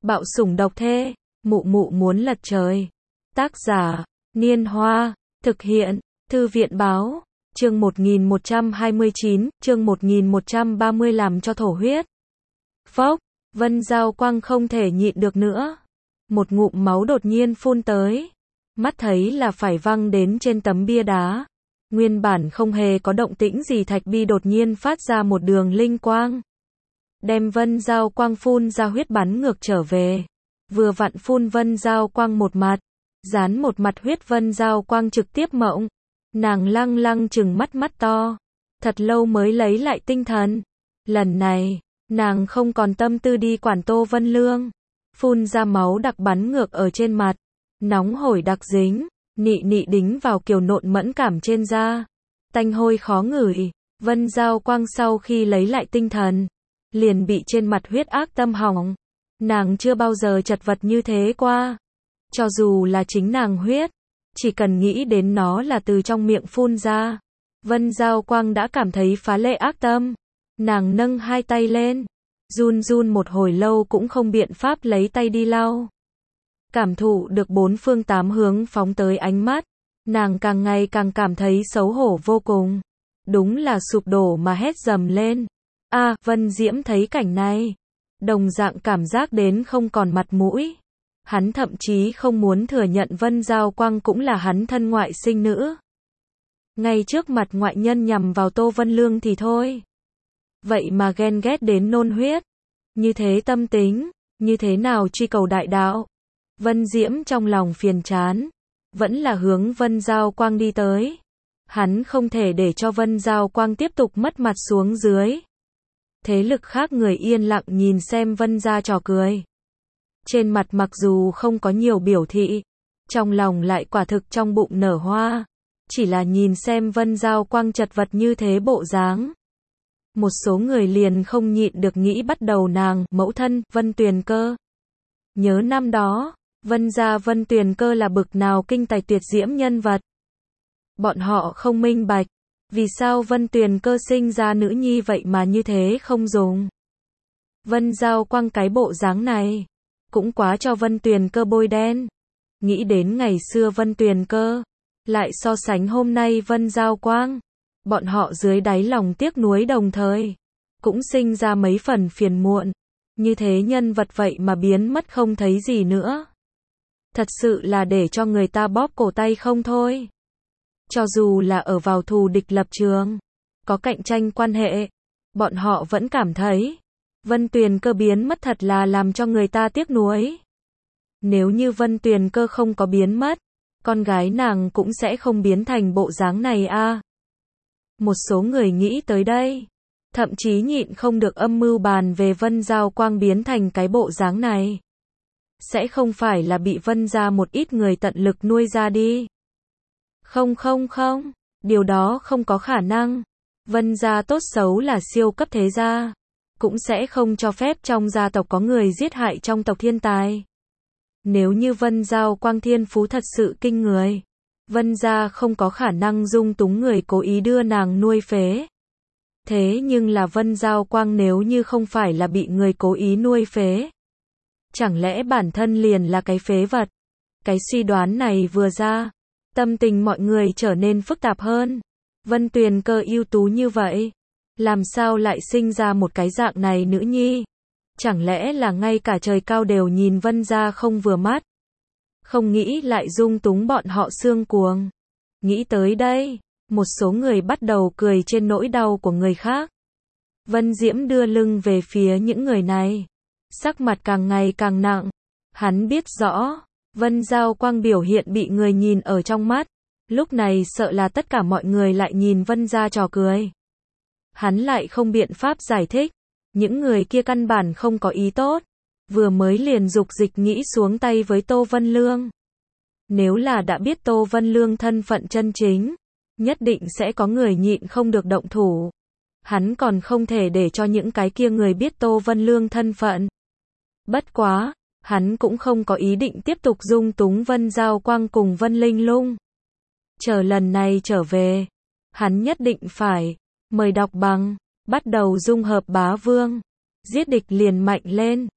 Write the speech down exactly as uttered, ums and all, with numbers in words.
Bạo sủng độc thê, mụ mụ muốn lật trời. Tác giả, Niên Hoa, thực hiện, Thư viện báo, chương một nghìn một trăm hai mươi chín, chương một nghìn một trăm ba mươi làm cho thổ huyết. Phốc, Vân Giao Quang không thể nhịn được nữa. Một ngụm máu đột nhiên phun tới. Mắt thấy là phải văng đến trên tấm bia đá. Nguyên bản không hề có động tĩnh gì thạch bi đột nhiên phát ra một đường linh quang. Đem Vân Giao Quang phun ra huyết bắn ngược trở về. Vừa vặn phun Vân Giao Quang một mặt. Dán một mặt huyết Vân Giao Quang trực tiếp mộng. Nàng lăng lăng trừng mắt mắt to. Thật lâu mới lấy lại tinh thần. Lần này, nàng không còn tâm tư đi quản Tô Vân Lương. Phun ra máu đặc bắn ngược ở trên mặt. Nóng hổi đặc dính. Nị nị đính vào kiều nộn mẫn cảm trên da. Tanh hôi khó ngửi. Vân Giao Quang sau khi lấy lại tinh thần. Liền bị trên mặt huyết ác tâm hỏng. Nàng chưa bao giờ chật vật như thế qua. Cho dù là chính nàng huyết. Chỉ cần nghĩ đến nó là từ trong miệng phun ra. Vân Giao Quang đã cảm thấy phá lệ ác tâm. Nàng nâng hai tay lên. Run run một hồi lâu cũng không biện pháp lấy tay đi lau. Cảm thụ được bốn phương tám hướng phóng tới ánh mắt. Nàng càng ngày càng cảm thấy xấu hổ vô cùng. Đúng là sụp đổ mà hét dầm lên. A, à, Vân Diễm thấy cảnh này. Đồng dạng cảm giác đến không còn mặt mũi. Hắn thậm chí không muốn thừa nhận Vân Giao Quang cũng là hắn thân ngoại sinh nữ. Ngay trước mặt ngoại nhân nhằm vào Tô Vân Lương thì thôi. Vậy mà ghen ghét đến nôn huyết. Như thế tâm tính, như thế nào truy cầu đại đạo. Vân Diễm trong lòng phiền chán. Vẫn là hướng Vân Giao Quang đi tới. Hắn không thể để cho Vân Giao Quang tiếp tục mất mặt xuống dưới. Thế lực khác người yên lặng nhìn xem Vân gia trò cười. Trên mặt mặc dù không có nhiều biểu thị. Trong lòng lại quả thực trong bụng nở hoa. Chỉ là nhìn xem Vân Giao Quang chật vật như thế bộ dáng. Một số người liền không nhịn được nghĩ bắt đầu nàng, mẫu thân, Vân Tuyền Cơ. Nhớ năm đó, Vân gia Vân Tuyền Cơ là bực nào kinh tài tuyệt diễm nhân vật. Bọn họ không minh bạch. Vì sao Vân Tuyền Cơ sinh ra nữ nhi vậy mà như thế không dùng. Vân Giao Quang cái bộ dáng này. Cũng quá cho Vân Tuyền Cơ bôi đen. Nghĩ đến ngày xưa Vân Tuyền Cơ. Lại so sánh hôm nay Vân Giao Quang. Bọn họ dưới đáy lòng tiếc nuối đồng thời. Cũng sinh ra mấy phần phiền muộn. Như thế nhân vật vậy mà biến mất không thấy gì nữa. Thật sự là để cho người ta bóp cổ tay không thôi. Cho dù là ở vào thù địch lập trường. Có cạnh tranh quan hệ. Bọn họ vẫn cảm thấy. Vân Tuyền Cơ biến mất thật là làm cho người ta tiếc nuối. Nếu như Vân Tuyền Cơ không có biến mất. Con gái nàng cũng sẽ không biến thành bộ dáng này a. À. Một số người nghĩ tới đây. Thậm chí nhịn không được âm mưu bàn về Vân Giao Quang biến thành cái bộ dáng này. Sẽ không phải là bị Vân gia một ít người tận lực nuôi ra đi. Không không không. Điều đó không có khả năng. Vân gia tốt xấu là siêu cấp thế gia. Cũng sẽ không cho phép trong gia tộc có người giết hại trong tộc thiên tài. Nếu như Vân Giao Quang thiên phú thật sự kinh người. Vân gia không có khả năng dung túng người cố ý đưa nàng nuôi phế. Thế nhưng là Vân Giao Quang nếu như không phải là bị người cố ý nuôi phế. Chẳng lẽ bản thân liền là cái phế vật? Cái suy đoán này vừa ra. Tâm tình mọi người trở nên phức tạp hơn. Vân Tuyền Cơ ưu tú như vậy. Làm sao lại sinh ra một cái dạng này nữ nhi? Chẳng lẽ là ngay cả trời cao đều nhìn Vân gia không vừa mắt? Không nghĩ lại dung túng bọn họ xương cuồng. Nghĩ tới đây, một số người bắt đầu cười trên nỗi đau của người khác. Vân Diễm đưa lưng về phía những người này. Sắc mặt càng ngày càng nặng. Hắn biết rõ, Vân Giao Quang biểu hiện bị người nhìn ở trong mắt. Lúc này sợ là tất cả mọi người lại nhìn Vân gia trò cười. Hắn lại không biện pháp giải thích. Những người kia căn bản không có ý tốt. Vừa mới liền dục dịch nghĩ xuống tay với Tô Vân Lương. Nếu là đã biết Tô Vân Lương thân phận chân chính, nhất định sẽ có người nhịn không được động thủ. Hắn còn không thể để cho những cái kia người biết Tô Vân Lương thân phận. Bất quá, hắn cũng không có ý định tiếp tục dung túng Vân Giao Quang cùng Vân Linh Lung. Chờ lần này trở về, hắn nhất định phải mời đọc bằng, bắt đầu dung hợp bá vương, giết địch liền mạnh lên.